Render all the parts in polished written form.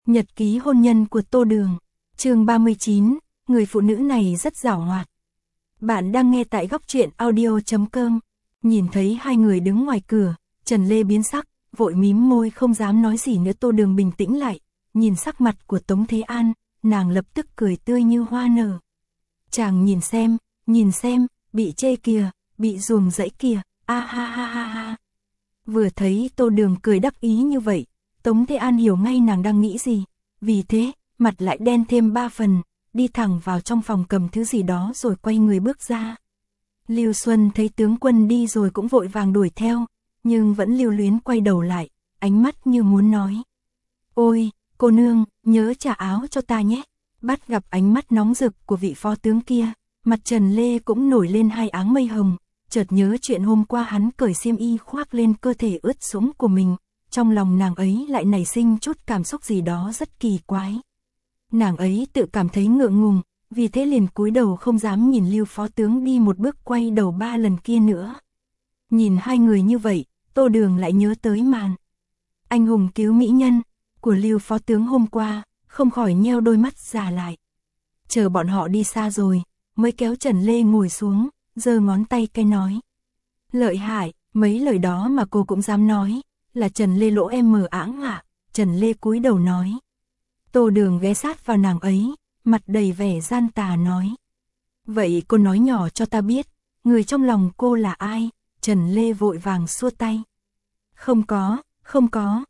Nhật ký hôn nhân của Tô Đường. Chương 39, người phụ nữ này rất giảo hoạt. Bạn đang nghe tại góc truyện audio.com. Nhìn thấy hai người đứng ngoài cửa, Trần Lê biến sắc, vội mím môi không dám nói gì nữa. Tô Đường bình tĩnh lại, nhìn sắc mặt của Tống Thế An, nàng lập tức cười tươi như hoa nở. Chàng nhìn xem, bị chê kìa, bị ruồng rẫy kìa, a ha ha ha ha. Vừa thấy Tô Đường cười đắc ý như vậy, Tống Thế An hiểu ngay nàng đang nghĩ gì, vì thế, mặt lại đen thêm 3 phần, đi thẳng vào trong phòng cầm thứ gì đó rồi quay người bước ra. Lưu Xuân thấy tướng quân đi rồi cũng vội vàng đuổi theo, nhưng vẫn lưu luyến quay đầu lại, ánh mắt như muốn nói. Ôi, cô nương, nhớ trả áo cho ta nhé. Bắt gặp ánh mắt nóng rực của vị phó tướng kia, mặt Trần Lê cũng nổi lên hai áng mây hồng, chợt nhớ chuyện hôm qua hắn cởi xiêm y khoác lên cơ thể ướt sũng của mình. Trong lòng nàng ấy lại nảy sinh chút cảm xúc gì đó rất kỳ quái. Nàng ấy tự cảm thấy ngượng ngùng, vì thế liền cúi đầu không dám nhìn Lưu phó tướng đi một bước quay đầu 3 lần kia nữa. Nhìn hai người như vậy, Tô Đường lại nhớ tới màn anh hùng cứu mỹ nhân của Lưu phó tướng hôm qua, không khỏi nheo đôi mắt già lại. Chờ bọn họ đi xa rồi, mới kéo Trần Lê ngồi xuống, giơ ngón tay cái nói. Lợi hại, mấy lời đó mà cô cũng dám nói. Là Trần Lê lỗ em mờ áng ạ. Trần Lê cúi đầu nói. Tô Đường ghé sát vào nàng ấy, mặt đầy vẻ gian tà nói. Vậy cô nói nhỏ cho ta biết, người trong lòng cô là ai? Trần Lê vội vàng xua tay. Không có,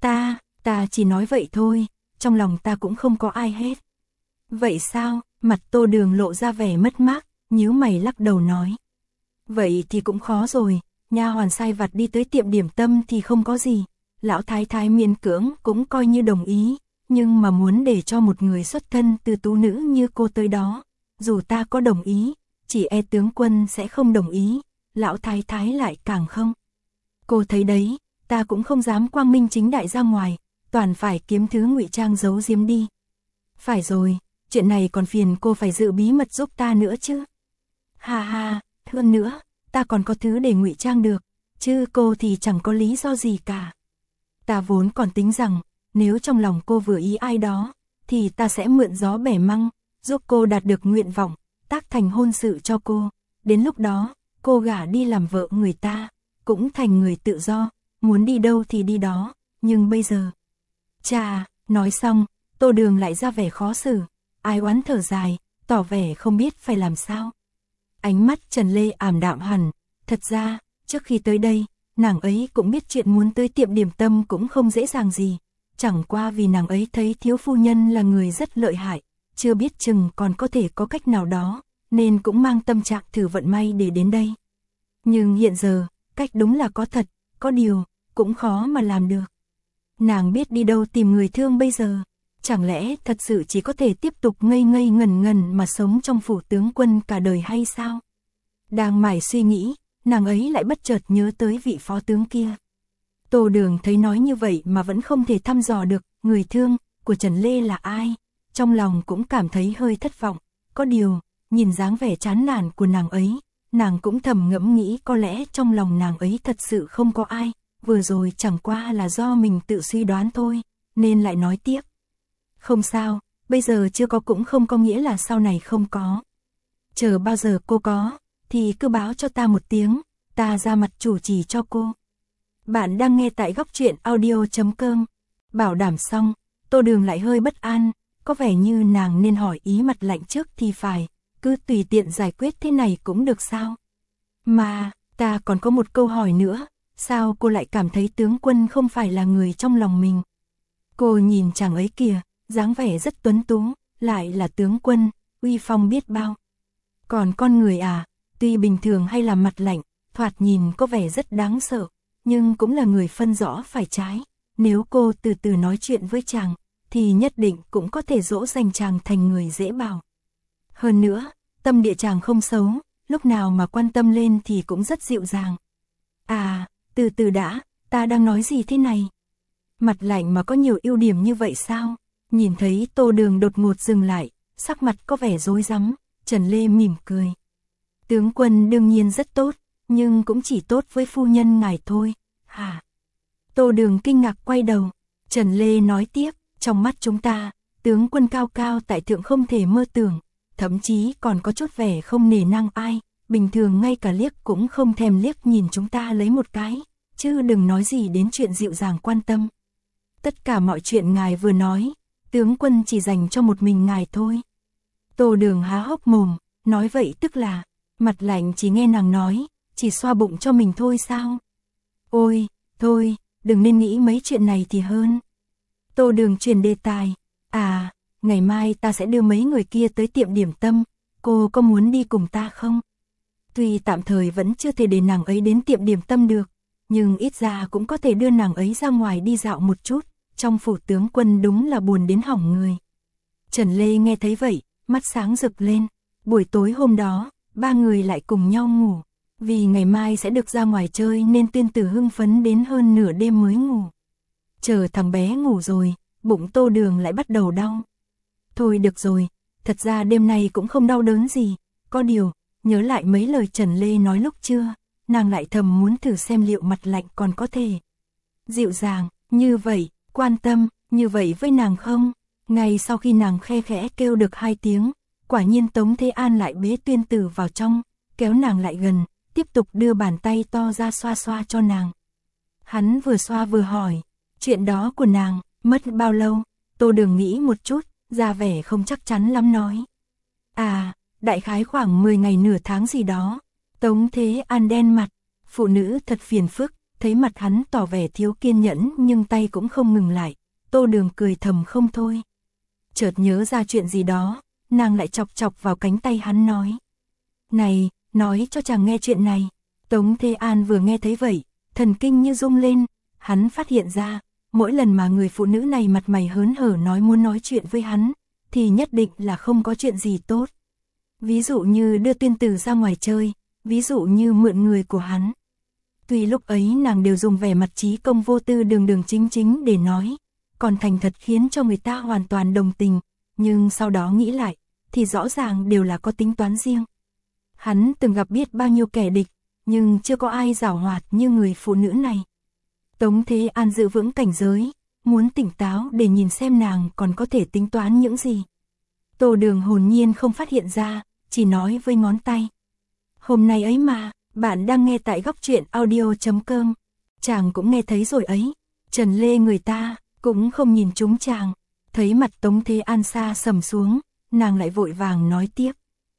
ta chỉ nói vậy thôi, trong lòng ta cũng không có ai hết. Vậy sao? Mặt Tô Đường lộ ra vẻ mất mát, nhíu mày lắc đầu nói. Vậy thì cũng khó rồi. Nha hoàn sai vặt đi tới tiệm điểm tâm thì không có gì, lão thái thái miễn cưỡng cũng coi như đồng ý, nhưng mà muốn để cho một người xuất thân từ tú nữ như cô tới đó, dù ta có đồng ý, chỉ e tướng quân sẽ không đồng ý, lão thái thái lại càng không. Cô thấy đấy, ta cũng không dám quang minh chính đại ra ngoài, toàn phải kiếm thứ ngụy trang giấu giếm đi. Phải rồi, chuyện này còn phiền cô phải giữ bí mật giúp ta nữa chứ. Ha ha, hơn nữa. Ta còn có thứ để ngụy trang được, chứ cô thì chẳng có lý do gì cả. Ta vốn còn tính rằng, nếu trong lòng cô vừa ý ai đó, thì ta sẽ mượn gió bẻ măng, giúp cô đạt được nguyện vọng, tác thành hôn sự cho cô. Đến lúc đó, cô gả đi làm vợ người ta, cũng thành người tự do, muốn đi đâu thì đi đó, nhưng bây giờ... Chà, nói xong, Tô Đường lại ra vẻ khó xử, ai oán thở dài, tỏ vẻ không biết phải làm sao. Ánh mắt Trần Lê ảm đạm hẳn, thật ra, trước khi tới đây, nàng ấy cũng biết chuyện muốn tới tiệm điểm tâm cũng không dễ dàng gì, chẳng qua vì nàng ấy thấy thiếu phu nhân là người rất lợi hại, chưa biết chừng còn có thể có cách nào đó, nên cũng mang tâm trạng thử vận may để đến đây. Nhưng hiện giờ, cách đúng là có thật, có điều, cũng khó mà làm được. Nàng biết đi đâu tìm người thương bây giờ, chẳng lẽ thật sự chỉ có thể tiếp tục ngây ngây ngẩn ngẩn mà sống trong phủ tướng quân cả đời hay sao? Đang mải suy nghĩ, nàng ấy lại bất chợt nhớ tới vị phó tướng kia. Tô Đường thấy nói như vậy mà vẫn không thể thăm dò được người thương của Trần Lê là ai. Trong lòng cũng cảm thấy hơi thất vọng. Có điều, nhìn dáng vẻ chán nản của nàng ấy, nàng cũng thầm ngẫm nghĩ có lẽ trong lòng nàng ấy thật sự không có ai. Vừa rồi chẳng qua là do mình tự suy đoán thôi, nên lại nói tiếp. Không sao, bây giờ chưa có cũng không có nghĩa là sau này không có. Chờ bao giờ cô có, thì cứ báo cho ta một tiếng, ta ra mặt chủ trì cho cô. Bạn đang nghe tại góc truyện audio.com. Bảo đảm xong, Tô Đường lại hơi bất an, có vẻ như nàng nên hỏi ý mặt lạnh trước thì phải, cứ tùy tiện giải quyết thế này cũng được sao. Mà, ta còn có một câu hỏi nữa, sao cô lại cảm thấy tướng quân không phải là người trong lòng mình? Cô nhìn chàng ấy kìa, dáng vẻ rất tuấn tú, lại là tướng quân, uy phong biết bao. Còn con người à, tuy bình thường hay là mặt lạnh, thoạt nhìn có vẻ rất đáng sợ, nhưng cũng là người phân rõ phải trái. Nếu cô từ từ nói chuyện với chàng, thì nhất định cũng có thể dỗ dành chàng thành người dễ bảo. Hơn nữa, tâm địa chàng không xấu, lúc nào mà quan tâm lên thì cũng rất dịu dàng. À, từ từ đã, ta đang nói gì thế này? Mặt lạnh mà có nhiều ưu điểm như vậy sao? Nhìn thấy Tô Đường đột ngột dừng lại, sắc mặt có vẻ rối rắm, Trần Lê mỉm cười. Tướng quân đương nhiên rất tốt, nhưng cũng chỉ tốt với phu nhân ngài thôi. Hả? Tô Đường kinh ngạc quay đầu, Trần Lê nói tiếp, Trong mắt chúng ta, tướng quân cao cao tại thượng không thể mơ tưởng, thậm chí còn có chút vẻ không nể nang ai, bình thường ngay cả liếc cũng không thèm liếc nhìn chúng ta lấy một cái, chứ đừng nói gì đến chuyện dịu dàng quan tâm. Tất cả mọi chuyện ngài vừa nói, tướng quân chỉ dành cho một mình ngài thôi. Tô Đường há hốc mồm, nói vậy tức là, mặt lạnh chỉ nghe nàng nói, chỉ xoa bụng cho mình thôi sao? Ôi, thôi, đừng nên nghĩ mấy chuyện này thì hơn. Tô Đường chuyển đề tài, à, ngày mai ta sẽ đưa mấy người kia tới tiệm điểm tâm, cô có muốn đi cùng ta không? Tuy tạm thời vẫn chưa thể để nàng ấy đến tiệm điểm tâm được, nhưng ít ra cũng có thể đưa nàng ấy ra ngoài đi dạo một chút, trong phủ tướng quân đúng là buồn đến hỏng người. Trần Lê nghe thấy vậy, mắt sáng rực lên, buổi tối hôm đó, ba người lại cùng nhau ngủ, vì ngày mai sẽ được ra ngoài chơi nên Tuyên Tử hưng phấn đến hơn nửa đêm mới ngủ. Chờ thằng bé ngủ rồi, bụng Tô Đường lại bắt đầu đau. Thôi được rồi, thật ra đêm nay cũng không đau đớn gì, có điều, nhớ lại mấy lời Trần Lê nói lúc trưa, nàng lại thầm muốn thử xem liệu mặt lạnh còn có thể dịu dàng, như vậy, quan tâm, như vậy với nàng không? Ngay sau khi nàng khe khẽ kêu được 2 tiếng, quả nhiên Tống Thế An lại bế Tuyên Tử vào trong, kéo nàng lại gần, tiếp tục đưa bàn tay to ra xoa xoa cho nàng. Hắn vừa xoa vừa hỏi, chuyện đó của nàng, mất bao lâu? Tô Đường nghĩ một chút, ra vẻ không chắc chắn lắm nói. À, đại khái khoảng 10 ngày nửa tháng gì đó. Tống Thế An đen mặt, phụ nữ thật phiền phức, thấy mặt hắn tỏ vẻ thiếu kiên nhẫn nhưng tay cũng không ngừng lại. Tô Đường cười thầm không thôi. Chợt nhớ ra chuyện gì đó, nàng lại chọc chọc vào cánh tay hắn nói. Này, nói cho chàng nghe chuyện này. Tống Thế An vừa nghe thấy vậy, thần kinh như rung lên, hắn phát hiện ra, mỗi lần mà người phụ nữ này mặt mày hớn hở nói muốn nói chuyện với hắn, thì nhất định là không có chuyện gì tốt. Ví dụ như đưa Tuyên Tử ra ngoài chơi, ví dụ như mượn người của hắn. Tuy lúc ấy nàng đều dùng vẻ mặt trí công vô tư đường đường chính chính để nói, còn thành thật khiến cho người ta hoàn toàn đồng tình, nhưng sau đó nghĩ lại, thì rõ ràng đều là có tính toán riêng. Hắn từng gặp biết bao nhiêu kẻ địch, nhưng chưa có ai giảo hoạt như người phụ nữ này. Tống Thế An giữ vững cảnh giới, muốn tỉnh táo để nhìn xem nàng còn có thể tính toán những gì. Tô Đường hồn nhiên không phát hiện ra, chỉ nói với ngón tay. Hôm nay ấy mà, bạn đang nghe tại Góc Truyện Audio.com. Chàng cũng nghe thấy rồi ấy. Trần Lê người ta, cũng không nhìn chúng chàng. Thấy mặt Tống Thế An xa sầm xuống, nàng lại vội vàng nói tiếp.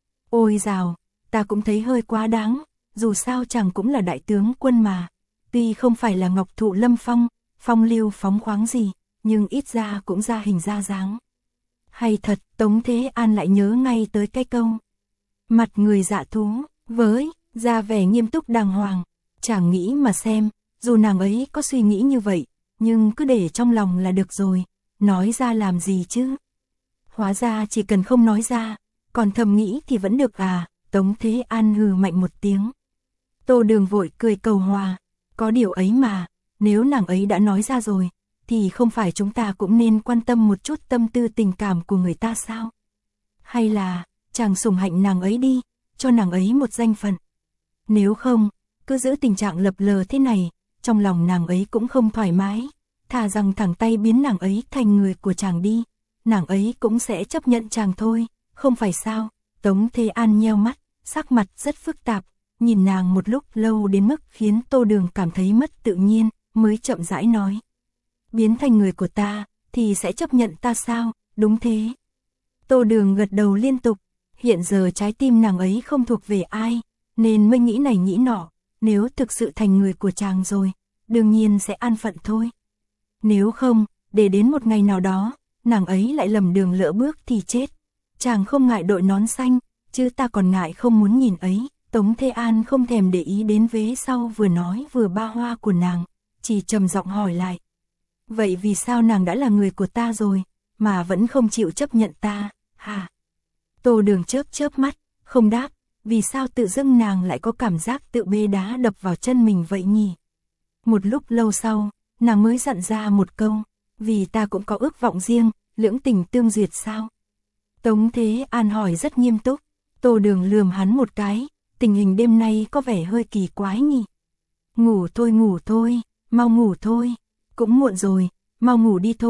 Ôi dào, ta cũng thấy hơi quá đáng, dù sao chàng cũng là đại tướng quân mà. Tuy không phải là ngọc thụ lâm phong, phong lưu phóng khoáng gì, nhưng ít ra cũng ra hình ra dáng. Hay thật, Tống Thế An lại nhớ ngay tới cái câu. Mặt người dạ thú, với, ra vẻ nghiêm túc đàng hoàng, chàng nghĩ mà xem, dù nàng ấy có suy nghĩ như vậy, nhưng cứ để trong lòng là được rồi, nói ra làm gì chứ. Hóa ra chỉ cần không nói ra, còn thầm nghĩ thì vẫn được à, Tống Thế An hừ mạnh một tiếng. Tô Đường vội cười cầu hòa, có điều ấy mà, nếu nàng ấy đã nói ra rồi, thì không phải chúng ta cũng nên quan tâm một chút tâm tư tình cảm của người ta sao? Hay là, chàng sủng hạnh nàng ấy đi, cho nàng ấy một danh phận. Nếu không, cứ giữ tình trạng lập lờ thế này, trong lòng nàng ấy cũng không thoải mái, thà rằng thẳng tay biến nàng ấy thành người của chàng đi, nàng ấy cũng sẽ chấp nhận chàng thôi, không phải sao? Tống Thế An nheo mắt, sắc mặt rất phức tạp, nhìn nàng một lúc lâu đến mức khiến Tô Đường cảm thấy mất tự nhiên, mới chậm rãi nói. Biến thành người của ta, thì sẽ chấp nhận ta sao, đúng thế. Tô Đường gật đầu liên tục, hiện giờ trái tim nàng ấy không thuộc về ai, nên mới nghĩ này nghĩ nọ, nếu thực sự thành người của chàng rồi, đương nhiên sẽ an phận thôi. Nếu không, để đến một ngày nào đó, nàng ấy lại lầm đường lỡ bước thì chết. Chàng không ngại đội nón xanh, chứ ta còn ngại không muốn nhìn ấy. Tống Thế An không thèm để ý đến vế sau vừa nói vừa ba hoa của nàng, chỉ trầm giọng hỏi lại. Vậy vì sao nàng đã là người của ta rồi, mà vẫn không chịu chấp nhận ta, hả? Tô Đường chớp chớp mắt, không đáp, vì sao tự dưng nàng lại có cảm giác tự bê đá đập vào chân mình vậy nhỉ? Một lúc lâu sau, nàng mới dặn ra một câu, vì ta cũng có ước vọng riêng, lưỡng tình tương duyệt sao? Tống Thế An hỏi rất nghiêm túc, Tô Đường lườm hắn một cái, tình hình đêm nay có vẻ hơi kỳ quái nhỉ? Ngủ thôi, mau ngủ thôi, cũng muộn rồi, mau ngủ đi thôi,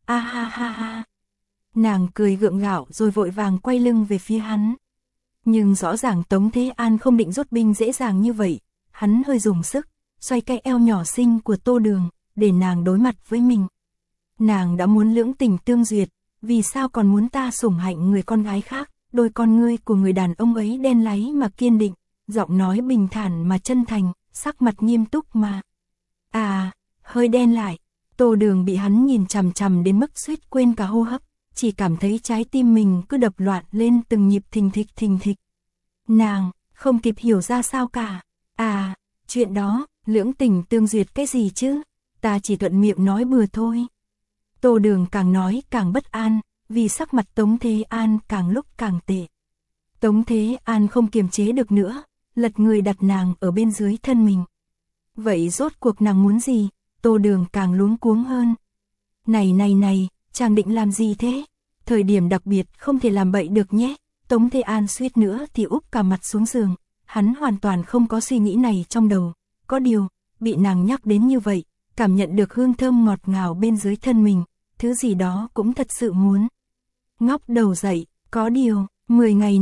A ha ha ha. Nàng cười gượng gạo rồi vội vàng quay lưng về phía hắn. Nhưng rõ ràng Tống Thế An không định rút binh dễ dàng như vậy, hắn hơi dùng sức, xoay cái eo nhỏ xinh của Tô Đường, để nàng đối mặt với mình. Nàng đã muốn lưỡng tình tương duyệt, vì sao còn muốn ta sủng hạnh người con gái khác? Đôi con ngươi của người đàn ông ấy đen láy mà kiên định, giọng nói bình thản mà chân thành, sắc mặt nghiêm túc mà. Hơi đen lại. Tô Đường bị hắn nhìn chằm chằm đến mức suýt quên cả hô hấp, chỉ cảm thấy trái tim mình cứ đập loạn lên từng nhịp thình thịch. Nàng không kịp hiểu ra sao cả. Chuyện đó, lưỡng tình tương duyệt cái gì chứ? Ta chỉ thuận miệng nói bừa thôi. Tô Đường càng nói càng bất an, vì sắc mặt Tống Thế An càng lúc càng tệ. Tống Thế An không kiềm chế được nữa, lật người đặt nàng ở bên dưới thân mình. Vậy rốt cuộc nàng muốn gì? Tô Đường càng luống cuống hơn. Này, chàng định làm gì thế? Thời điểm đặc biệt không thể làm bậy được nhé. Tống Thế An suýt nữa thì úp cả mặt xuống giường. Hắn hoàn toàn không có suy nghĩ này trong đầu. Có điều, bị nàng nhắc đến như vậy, cảm nhận được hương thơm ngọt ngào bên dưới thân mình, thứ gì đó cũng thật sự muốn ngóc đầu dậy. Có điều, 10 ngày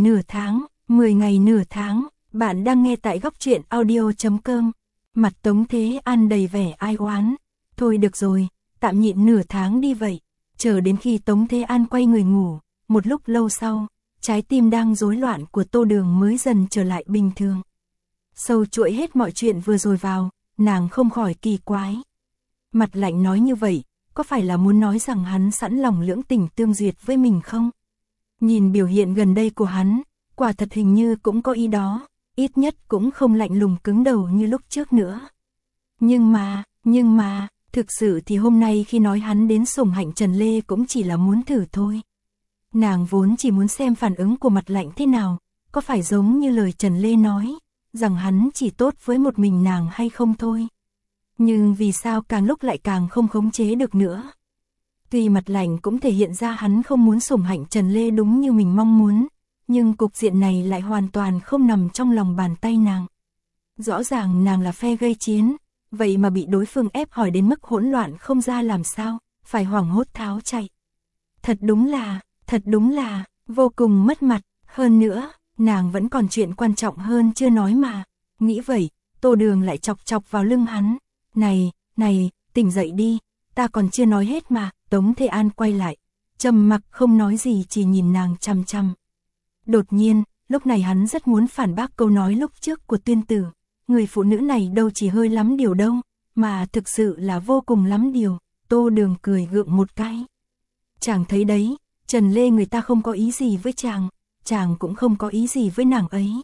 nửa tháng, bạn đang nghe tại góc truyện audio.com. Mặt Tống Thế An đầy vẻ ai oán. Thôi được rồi, tạm nhịn nửa tháng đi vậy. Chờ đến khi Tống Thế An quay người ngủ, một lúc lâu sau, trái tim đang rối loạn của Tô Đường mới dần trở lại bình thường. Sâu chuỗi hết mọi chuyện vừa rồi vào, nàng không khỏi kỳ quái. Mặt lạnh nói như vậy, có phải là muốn nói rằng hắn sẵn lòng lưỡng tình tương duyệt với mình không? Nhìn biểu hiện gần đây của hắn, quả thật hình như cũng có ý đó, ít nhất cũng không lạnh lùng cứng đầu như lúc trước nữa. Nhưng mà, thực sự thì hôm nay khi nói hắn đến sủng hạnh Trần Lê cũng chỉ là muốn thử thôi. Nàng vốn chỉ muốn xem phản ứng của mặt lạnh thế nào, có phải giống như lời Trần Lê nói, rằng hắn chỉ tốt với một mình nàng hay không thôi. Nhưng vì sao càng lúc lại càng không khống chế được nữa. Tuy mặt lạnh cũng thể hiện ra hắn không muốn sủng hạnh Trần Lê đúng như mình mong muốn, nhưng cục diện này lại hoàn toàn không nằm trong lòng bàn tay nàng. Rõ ràng nàng là phe gây chiến, vậy mà bị đối phương ép hỏi đến mức hỗn loạn không ra làm sao, phải hoảng hốt tháo chạy. Thật đúng là, vô cùng mất mặt, hơn nữa, nàng vẫn còn chuyện quan trọng hơn chưa nói mà. Nghĩ vậy, Tô Đường lại chọc vào lưng hắn. Này, tỉnh dậy đi, ta còn chưa nói hết mà. Tống Thế An quay lại, trầm mặc không nói gì chỉ nhìn nàng chằm chằm. Đột nhiên, lúc này hắn rất muốn phản bác câu nói lúc trước của Tuyên Tử. Người phụ nữ này đâu chỉ hơi lắm điều đâu, mà thực sự là vô cùng lắm điều. Tô Đường cười gượng một cái. Chàng thấy đấy, Trần Lê người ta không có ý gì với chàng cũng không có ý gì với nàng ấy.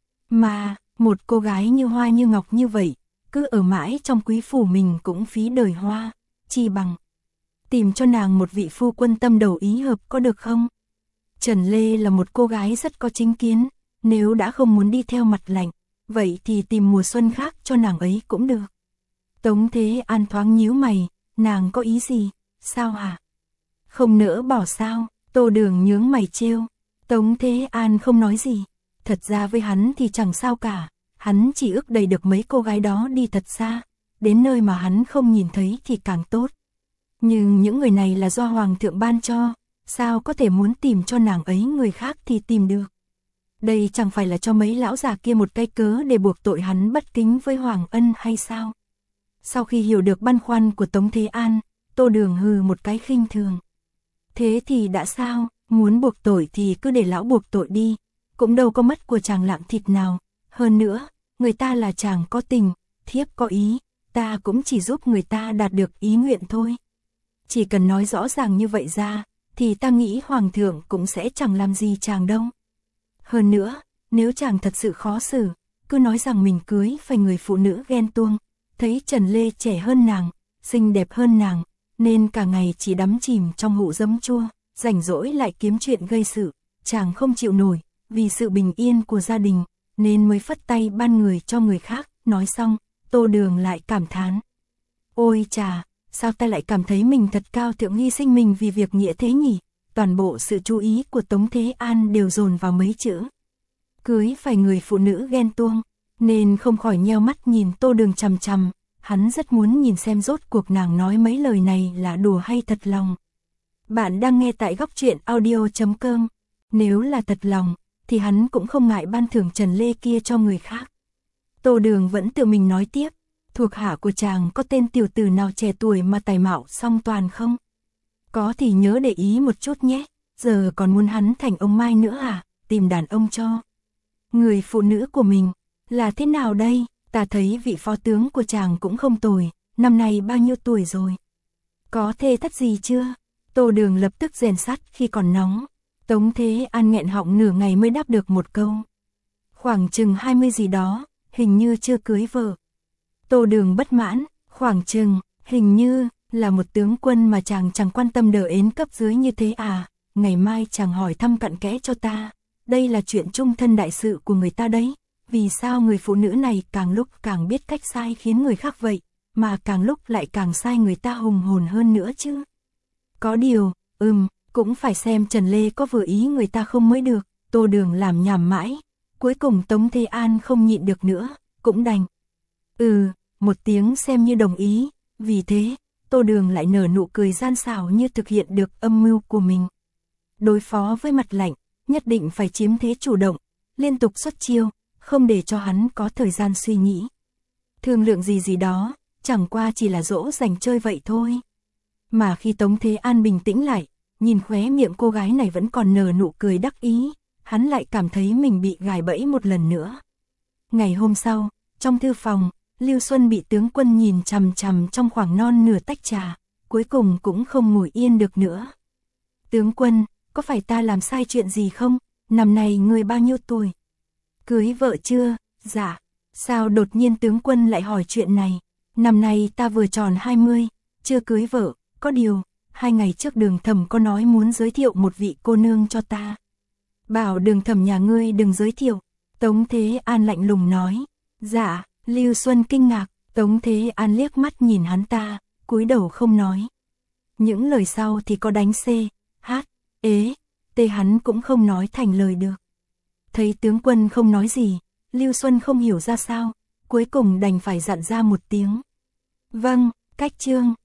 Mà, một cô gái như hoa như ngọc như vậy, cứ ở mãi trong quý phủ mình cũng phí đời hoa, chi bằng tìm cho nàng một vị phu quân tâm đầu ý hợp có được không? Trần Lê là một cô gái rất có chính kiến, nếu đã không muốn đi theo mặt lạnh, vậy thì tìm mùa xuân khác cho nàng ấy cũng được. Tống Thế An thoáng nhíu mày, nàng có ý gì, sao hả? Không nỡ bỏ sao? Tô Đường nhướng mày trêu. Tống Thế An không nói gì, thật ra với hắn thì chẳng sao cả, hắn chỉ ước đầy được mấy cô gái đó đi thật xa, đến nơi mà hắn không nhìn thấy thì càng tốt. Nhưng những người này là do Hoàng thượng ban cho, sao có thể muốn tìm cho nàng ấy người khác thì tìm được. Đây chẳng phải là cho mấy lão già kia một cái cớ để buộc tội hắn bất kính với Hoàng Ân hay sao? Sau khi hiểu được băn khoăn của Tống Thế An, Tô Đường hừ một cái khinh thường. Thế thì đã sao, muốn buộc tội thì cứ để lão buộc tội đi, cũng đâu có mất của chàng lạng thịt nào. Hơn nữa, người ta là chàng có tình, thiếp có ý, ta cũng chỉ giúp người ta đạt được ý nguyện thôi. Chỉ cần nói rõ ràng như vậy ra, thì ta nghĩ Hoàng thượng cũng sẽ chẳng làm gì chàng đâu. Hơn nữa, nếu chàng thật sự khó xử, cứ nói rằng mình cưới phải người phụ nữ ghen tuông, thấy Trần Lê trẻ hơn nàng, xinh đẹp hơn nàng, nên cả ngày chỉ đắm chìm trong hũ giấm chua, rảnh rỗi lại kiếm chuyện gây sự, chàng không chịu nổi, vì sự bình yên của gia đình, nên mới phất tay ban người cho người khác. Nói xong, Tô Đường lại cảm thán. Ôi chà, sao ta lại cảm thấy mình thật cao thượng hy sinh mình vì việc nghĩa thế nhỉ? Toàn bộ sự chú ý của Tống Thế An đều dồn vào mấy chữ cưới phải người phụ nữ ghen tuông, nên không khỏi nheo mắt nhìn Tô Đường chằm chằm. Hắn rất muốn nhìn xem rốt cuộc nàng nói mấy lời này là đùa hay thật lòng. Bạn đang nghe tại góc truyện audio.com. Nếu là thật lòng, thì hắn cũng không ngại ban thưởng Trần Lê kia cho người khác. Tô Đường vẫn tự mình nói tiếp, thuộc hạ của chàng có tên tiểu tử nào trẻ tuổi mà tài mạo song toàn không? Có thì nhớ để ý một chút nhé, giờ còn muốn hắn thành ông Mai nữa à, tìm đàn ông cho. Người phụ nữ của mình, là thế nào đây? Ta thấy vị phó tướng của chàng cũng không tồi, năm nay bao nhiêu tuổi rồi? Có thê thất gì chưa? Tô Đường lập tức rèn sắt khi còn nóng. Tống Thế An nghẹn họng nửa ngày mới đáp được một câu. Khoảng chừng 20 gì đó, hình như chưa cưới vợ. Tô Đường bất mãn, khoảng chừng, hình như, là một tướng quân mà chàng chẳng quan tâm đờ ến cấp dưới như thế à, ngày mai chàng hỏi thăm cặn kẽ cho ta. Đây là chuyện chung thân đại sự của người ta đấy, vì sao người phụ nữ này càng lúc càng biết cách sai khiến người khác vậy, mà càng lúc lại càng sai người ta hùng hồn hơn nữa chứ. Có điều, cũng phải xem Trần Lê có vừa ý người ta không mới được. Tô Đường làm nhảm mãi, cuối cùng Tống Thế An không nhịn được nữa, cũng đành. Một tiếng xem như đồng ý, vì thế, Tô Đường lại nở nụ cười gian xảo như thực hiện được âm mưu của mình. Đối phó với mặt lạnh, nhất định phải chiếm thế chủ động, liên tục xuất chiêu, không để cho hắn có thời gian suy nghĩ. Thương lượng gì đó, chẳng qua chỉ là dỗ dành chơi vậy thôi. Mà khi Tống Thế An bình tĩnh lại, nhìn khóe miệng cô gái này vẫn còn nở nụ cười đắc ý, hắn lại cảm thấy mình bị gài bẫy một lần nữa. Ngày hôm sau, trong thư phòng, Lưu Xuân bị tướng quân nhìn chằm chằm trong khoảng non nửa tách trà, cuối cùng cũng không ngồi yên được nữa. Tướng quân, có phải ta làm sai chuyện gì không? Năm nay ngươi bao nhiêu tuổi? Cưới vợ chưa? Dạ. Sao đột nhiên tướng quân lại hỏi chuyện này? Năm nay ta vừa tròn 20, chưa cưới vợ, có điều, 2 ngày trước Đường Thẩm có nói muốn giới thiệu một vị cô nương cho ta. Bảo Đường Thẩm nhà ngươi đừng giới thiệu. Tống Thế An lạnh lùng nói. Dạ. Lưu Xuân kinh ngạc, Tống Thế An liếc mắt nhìn hắn ta, cúi đầu không nói. Những lời sau thì có đánh C, H, ế, T hắn cũng không nói thành lời được. Thấy tướng quân không nói gì, Lưu Xuân không hiểu ra sao, cuối cùng đành phải dặn ra một tiếng. Vâng, cách chương.